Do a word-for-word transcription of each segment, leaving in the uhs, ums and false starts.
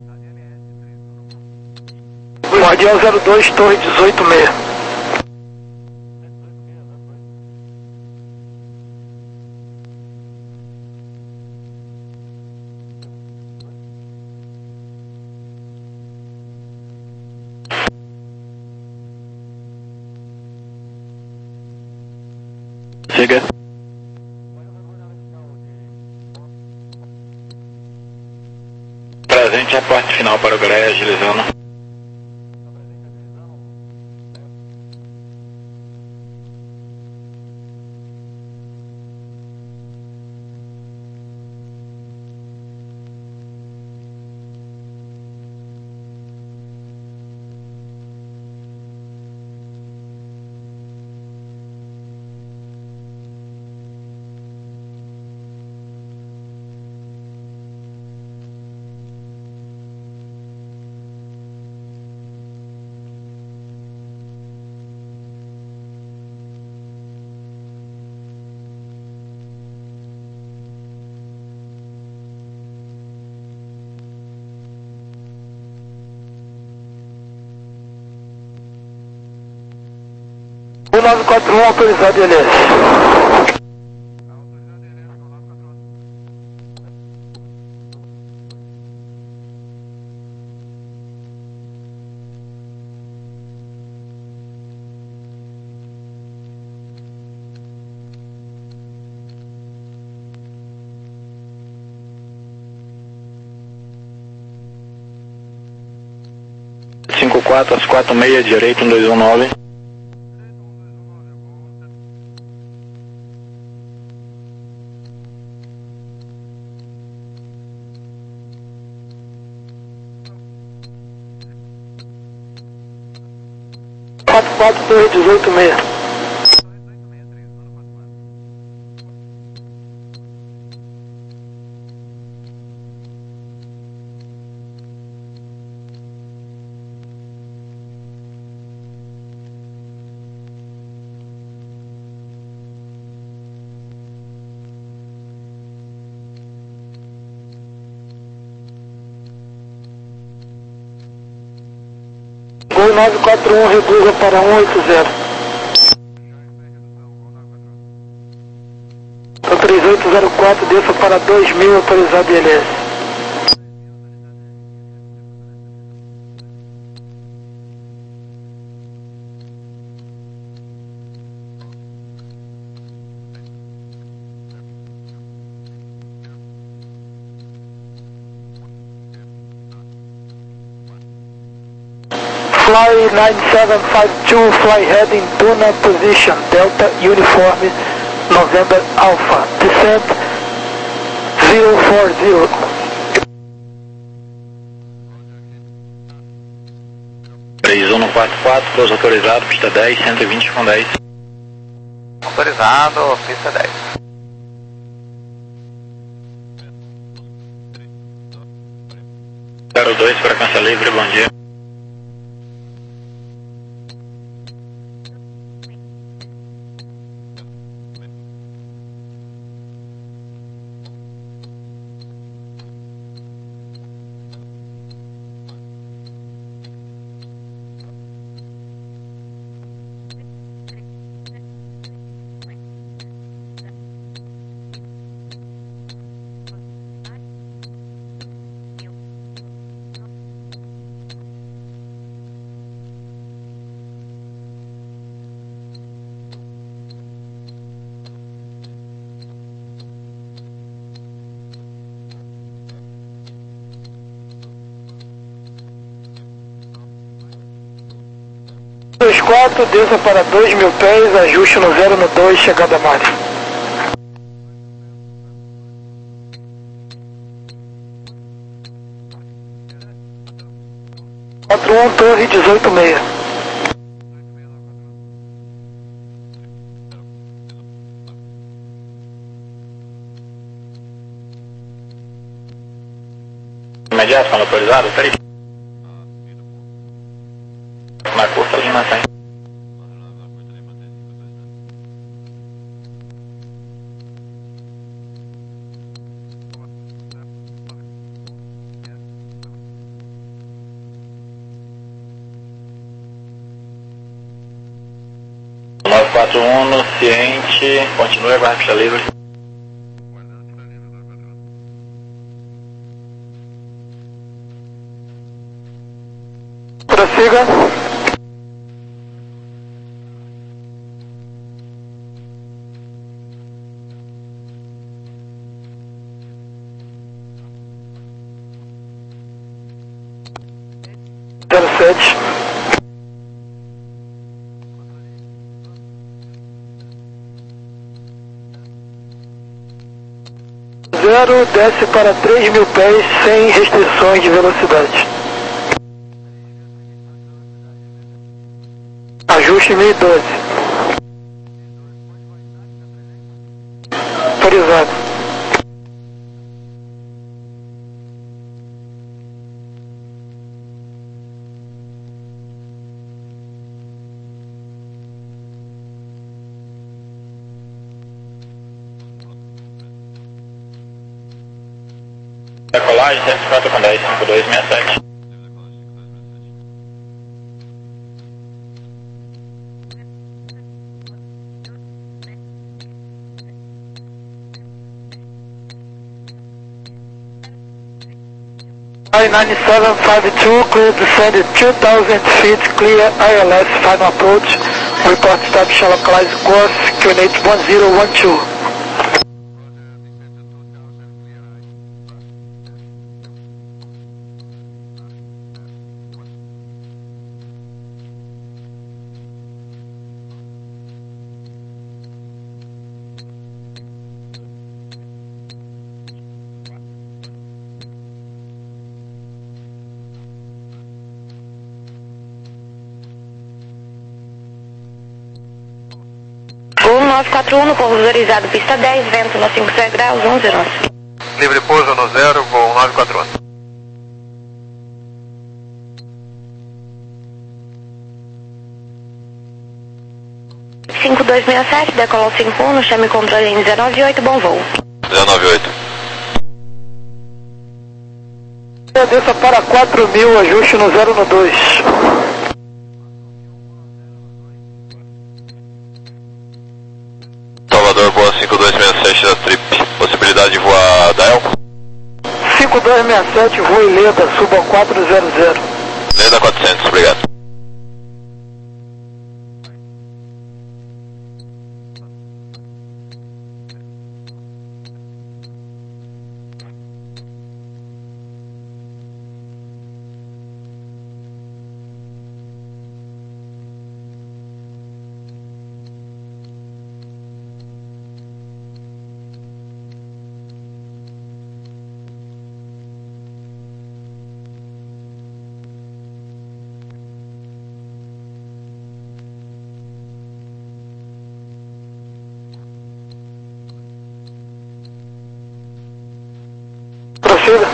Guardião zero dois, torre dezoito seis. Chega. Presente reporte final para o Greia, agilizando. um nove quatro um autorizado I L S. cinco quatro, às quatro e meia, direito, um dois um nove. quatro quatro, torre dezoito seis. Gol nove quatro um, reduza para um oito zero. três oito zero quatro, desça para dois mil, autorizado I L S. Fly nine seven five two, fly heading Duna position, Delta Uniform November Alpha, descent zero four zero. três um quatro quatro, pouso autorizado, pista dez, cento e vinte com dez. Autorizado, pista dez. zero dois, frequência livre, bom dia. dois quatro, desça para dois mil pés, ajuste no zero no dois, chegada máxima. quatro um, torre dezoito seis. Imediato, fala autorizado, três. Na curta linha mantém. quatro um no ciente, continue, aguarde pista livre. Prossiga. zero sete. Zero, desce para três mil pés sem restrições de velocidade. Ajuste mil e doze. Autorizado. Decolagem cento e quatro com dez, cinco dois seis sete. I nine seven five two, clear descended two thousand feet, clear I L S, final approach, report stop, shall localize course, coordinate one zero one two. nove quatro um no pouso autorizado, pista dez, vento no cinco zero graus, onze nós. Livre pouso no zero, voo nove quatro um. cinco dois seis sete, decolou cinco um, no chame controle em dezenove oito, bom voo. dezenove oito. Desça para quatro mil, ajuste no zero no dois. Salvador, boa cinco dois seis sete da Trip. Possibilidade de voar Dial? cinco dois seis sete, voe Leda, suba ao quatro zero zero. Leda quatrocentos, obrigado. Prossiga.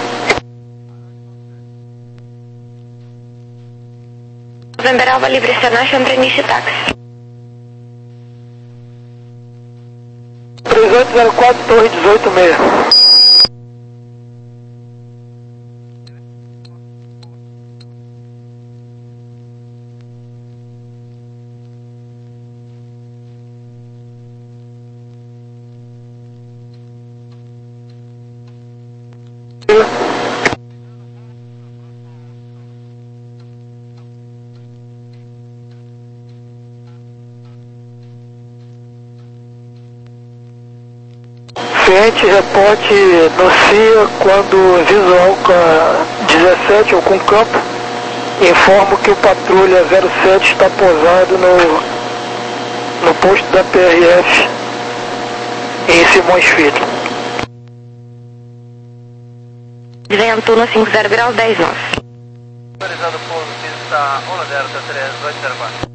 November Alva Livre International para início táxi. três oito zero quatro, torre dezoito seis. Ciente, reporte no C I A quando visual com dezessete ou com campo. Informo que o patrulha zero sete está posado no, no posto da P R F em Simões Filho. Vento no cinco zero graus, dez nós. Autorizado pouso, pista um zero três oito zero quatro.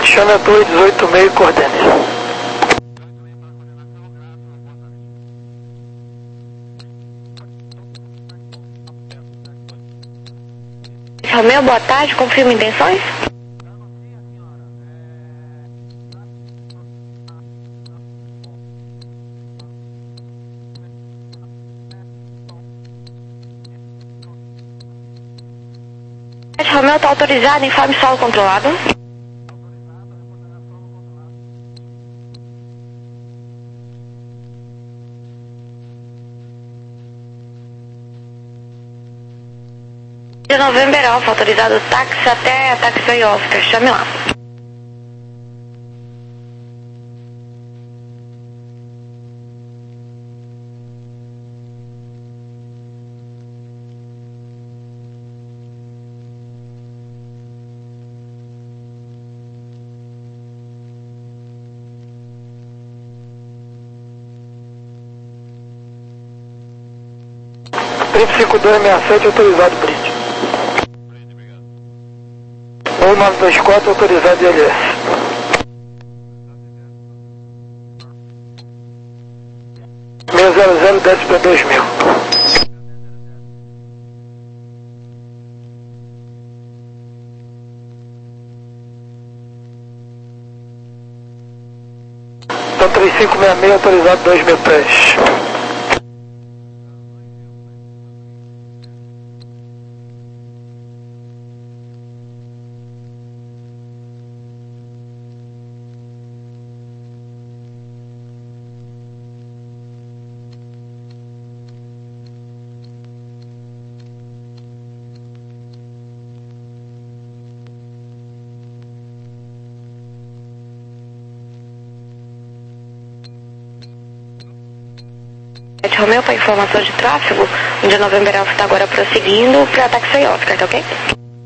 Brent, chame a torre dezoito meio e coordene. Romeu, boa tarde, confirma intenções? Romeu está autorizado, informe solo controlado. De November Alpha, autorizado táxi até a Taxi Oscar, chame lá. trinta e cinco dois sessenta e sete, autorizado, Brent. um nove dois quatro, autorizado I L S. seis zero zero, desce para dois mil. Então três cinco seis seis, autorizado dois mil pés. Romeu, para informação de tráfego, o de November Alpha está agora prosseguindo para Taxi Oscar, tá ok?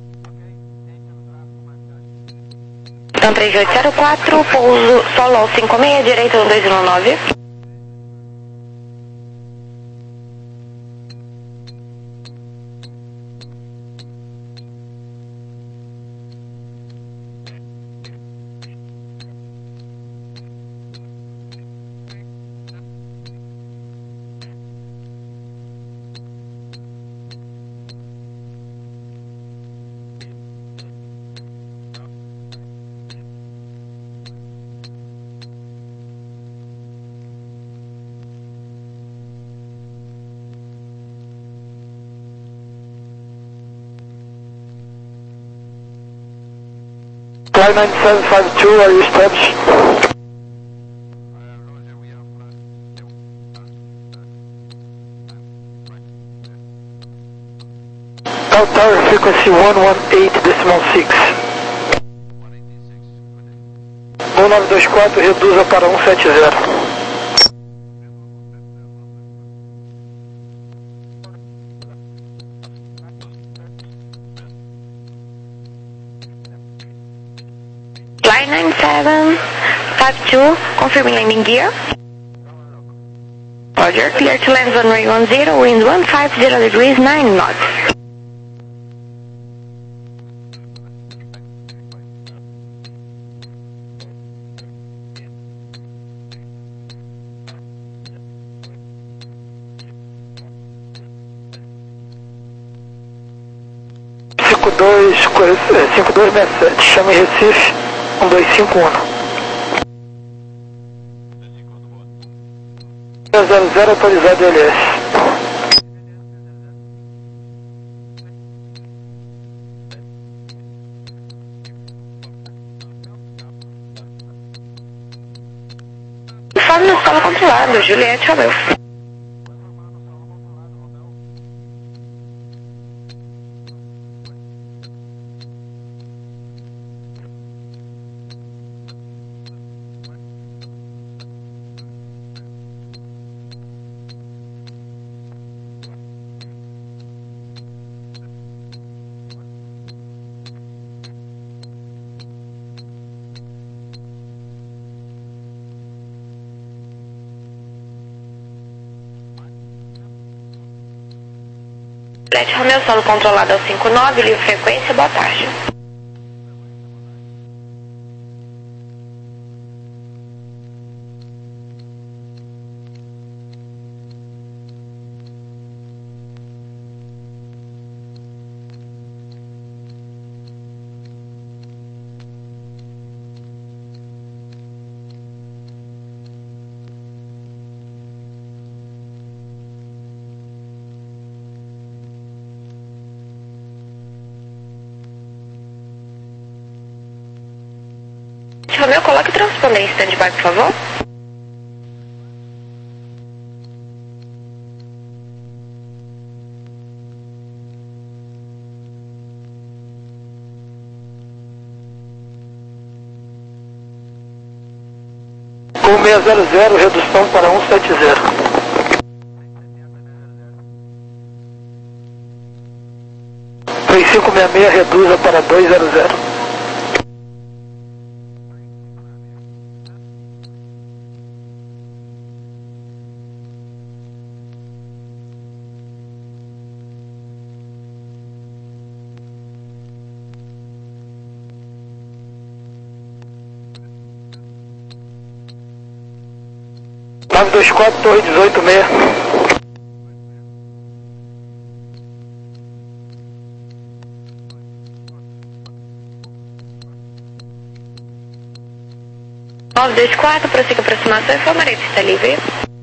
Então três oito zero quatro, pouso solo cinco seis, direito dois um nove. Flight nine seven five two, are you established? Tower Tower, frequency one one eight decimal six. um nove dois quatro, reduza para um sete zero. nine seven five two, confirming landing gear. Roger, clear to land runway one zero, wind one five zero degrees, nine knots. cinco dois seis sete, chame Recife, um dois cinco um. zero zero, autorizado L S. Informe no solo controlado, Juliette Romeu. Juliette Romeu, solo controlado ao cinco nove, livre frequência, boa tarde. Romeu, coloque o transponder em stand-by, por favor. Com seis zero zero, redução para cento e setenta. três cinco seis seis, reduza para dois zero zero. nove dois quatro, torre dezoito seis. nove dois quatro, prossiga a aproximação, informarei se está livre.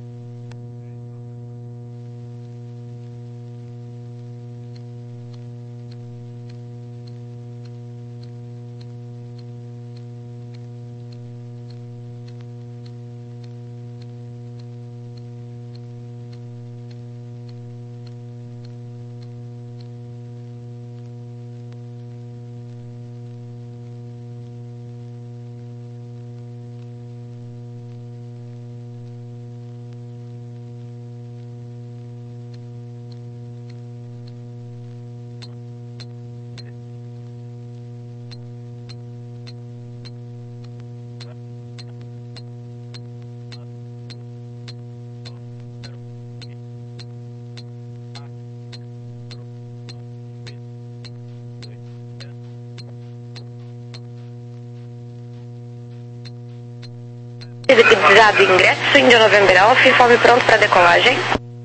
Visado ingresso, India November Alpha, informe pronto para decolagem.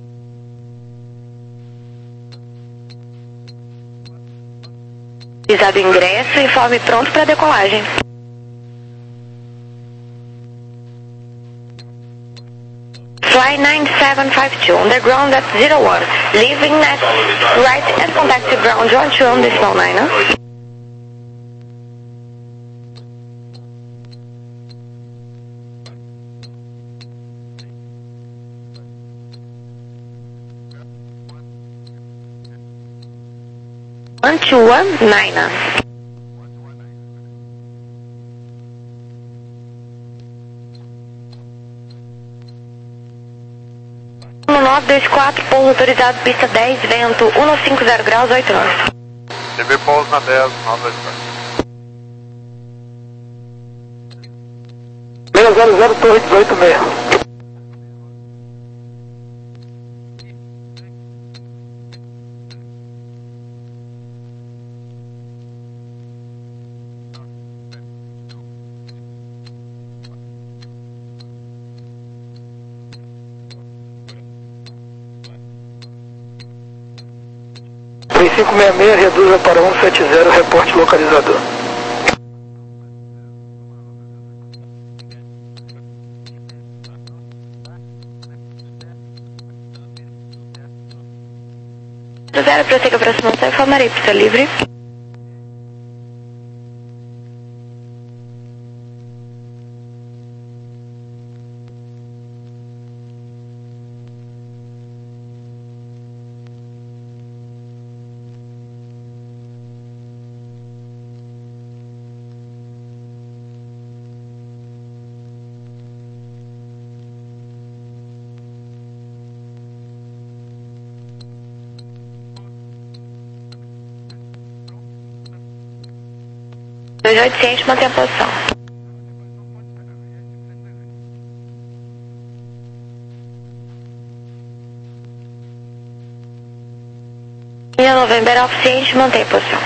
Visado ingresso, informe pronto para decolagem. Fly nine seven five two, underground at zero one, leaving net right and contact to ground one two on decimal nine. Huh? one two one nine. nove dois quatro, pouso autorizado, pista dez, vento um cinco zero graus, oito nove. T V pouso na dez, nove dois quatro. seis zero zero, torre dezoito seis. três cinco seis seis, reduza para cento e setenta, reporte localizador. zero, prossiga a aproximação, informarei pista livre. dois oitocentos, mantém a posição. India November Alpha ciente, mantém a posição.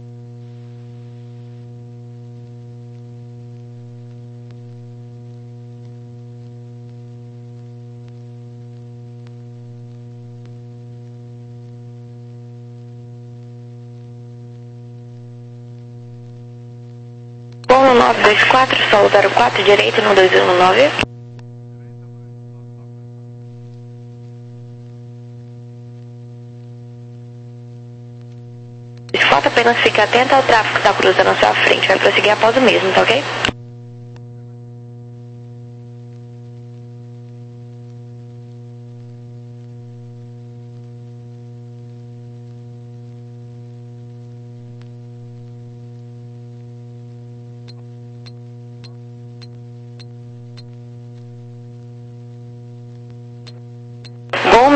nove dois quatro, solo zero quatro, direito no dois um nove. Falta apenas fique atento ao tráfego que está cruzando na sua frente. Vai prosseguir após o mesmo, tá ok?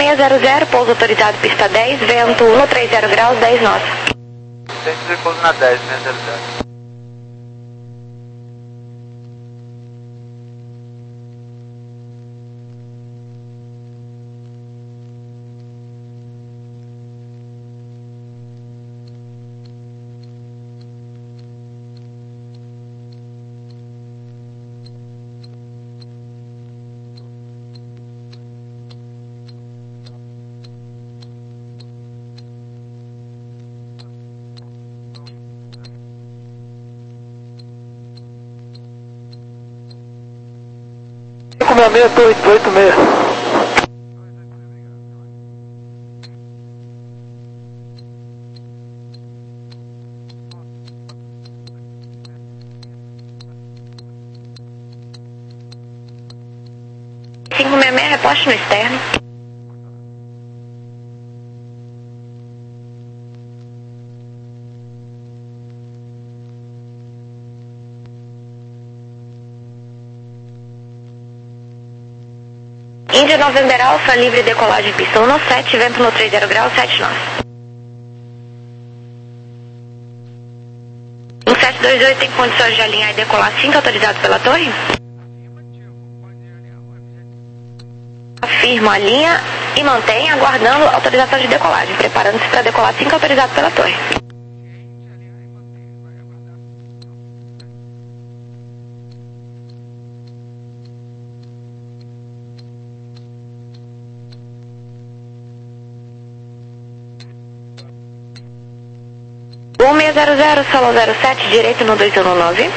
seis zero zero, pouso autorizado pista dez, vento um no trinta graus, dez nós. Centro de pouso na dez, seis zero zero. cinco seis seis, dois oito seis. cinco seis seis, reposte no externo. Índia November Alpha, livre decolagem pista um no sete, vento no trinta graus, sete nós. um sete dois oito tem condições de alinhar e decolar cinco, autorizado pela torre? Afirmo a linha e mantém aguardando autorização de decolagem, preparando-se para decolar cinco, autorizado pela torre. um seis zero zero, solo zero sete, direito no dois um nove.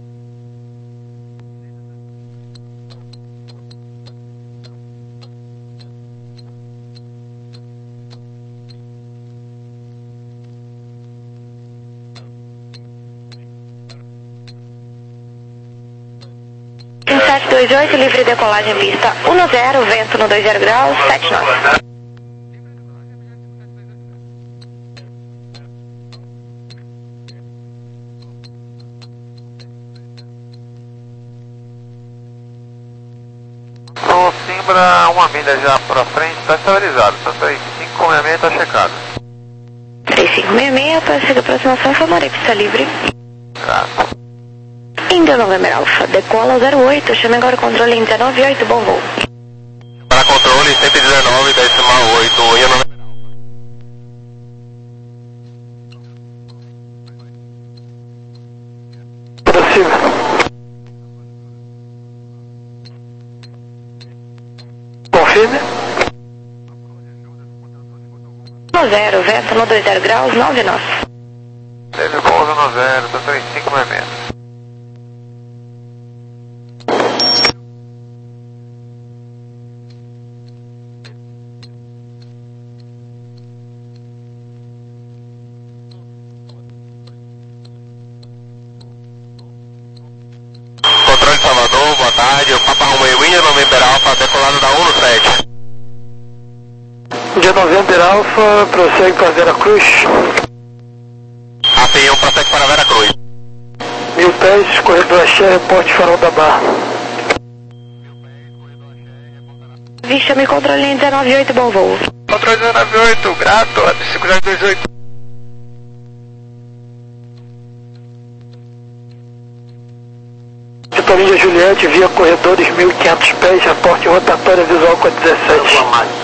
um sete dois oito, livre decolagem pista um no zero, vento no dois zero graus, sete nós. Então, Simbra, uma milha já pra frente, está estabilizado. Tá três cinco seis seis, está checado. três cinco seis seis, para a aproximação, informarei pista livre. Graças. Índia November Alpha, decola zero oito, chame agora o controle Índia nove oito, bom voo. Para controle cento e dezenove, decimal oito, Índia November Alpha. Prossiga. Confirme. no zero, vento no dois zero graus, nove nós. Teve pouso no zero, tá três cinco seis seis. Controle Salvador, boa tarde. O Papa Romeo Índia November Alpha, decolado da um no sete. Índia November Alpha, prossegue para Veracruz. A P um prossegue para Veracruz. Mil pés, corredor Axé, reporte Farol da Barra. Vi, chame controle Índia nove oito, bom voo. Controle nove oito, grato, cinco zero dois oito. Vitor Índia Juliette, via corredores mil e quinhentos pés, reporte rotatória visual com a dezessete.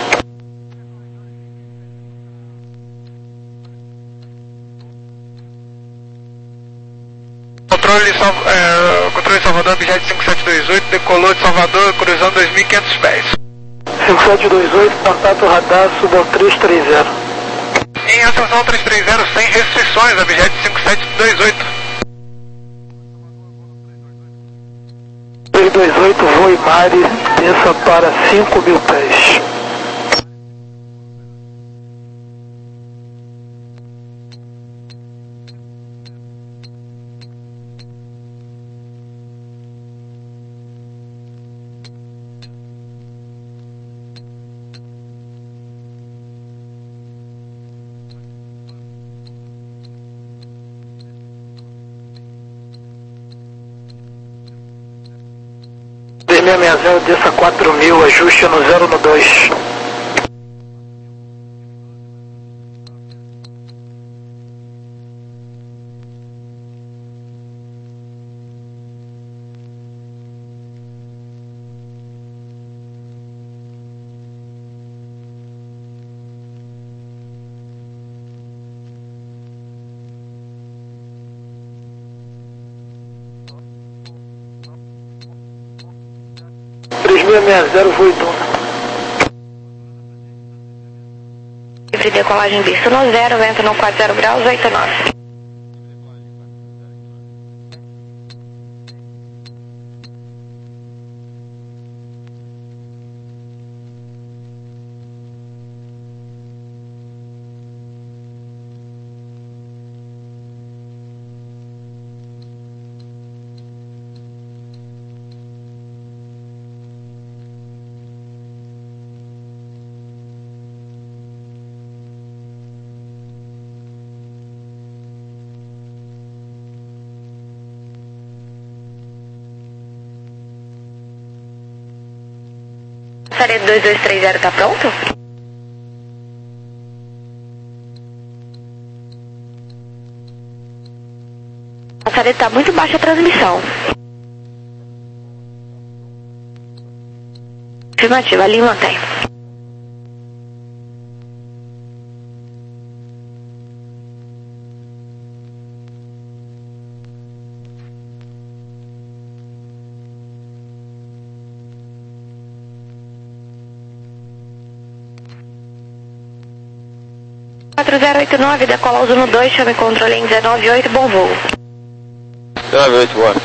Controle, Sal, é, controle Salvador, objeto cinco sete dois oito, decolou de Salvador, cruzando dois mil e quinhentos pés. cinco sete dois oito, contato radar, subo três três zero. Em ascensão três três zero, sem restrições, objeto cinco sete dois oito. três dois oito, voe Mari, desça para cinco mil pés. três seis seis zero, desça quatro mil, ajuste no zero no dois. seis seis zero, voo Duna. Livre decolagem visto no zero, vento no quatro zero graus, oito nove. Passaredo dois dois três zero tá pronto? Passaredo tá muito baixa a transmissão. Afirmativa, ali mantém. quatro zero oito nove, decola uso no dois, chame controle em dezenove oito, bom voo. dezenove oito, boa.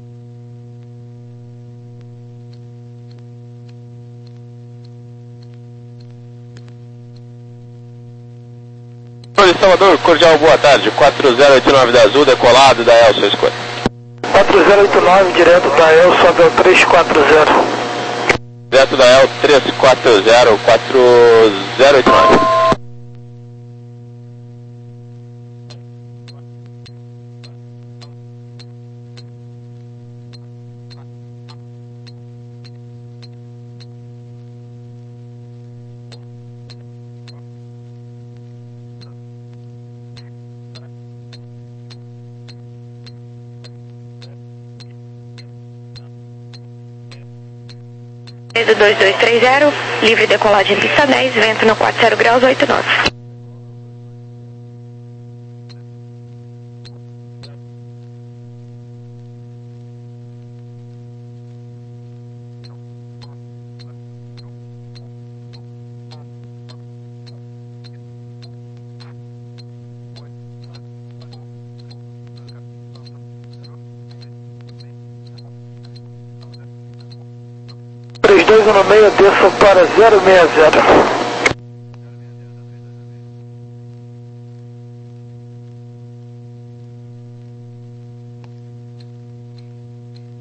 Salvador, cordial, boa tarde. quatro zero oito nove da Azul, decolado da Elsa, escolha. quatro zero oito nove, direto da Elsa, Abel três quatro zero. Direto da El três quatro zero, quatro zero oito nove. dois dois três zero, livre decolagem pista dez, vento no quatro zero graus, oito nove. três dois um seis, desça para zero seis zero.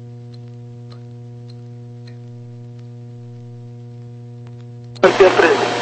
Vai ter presente.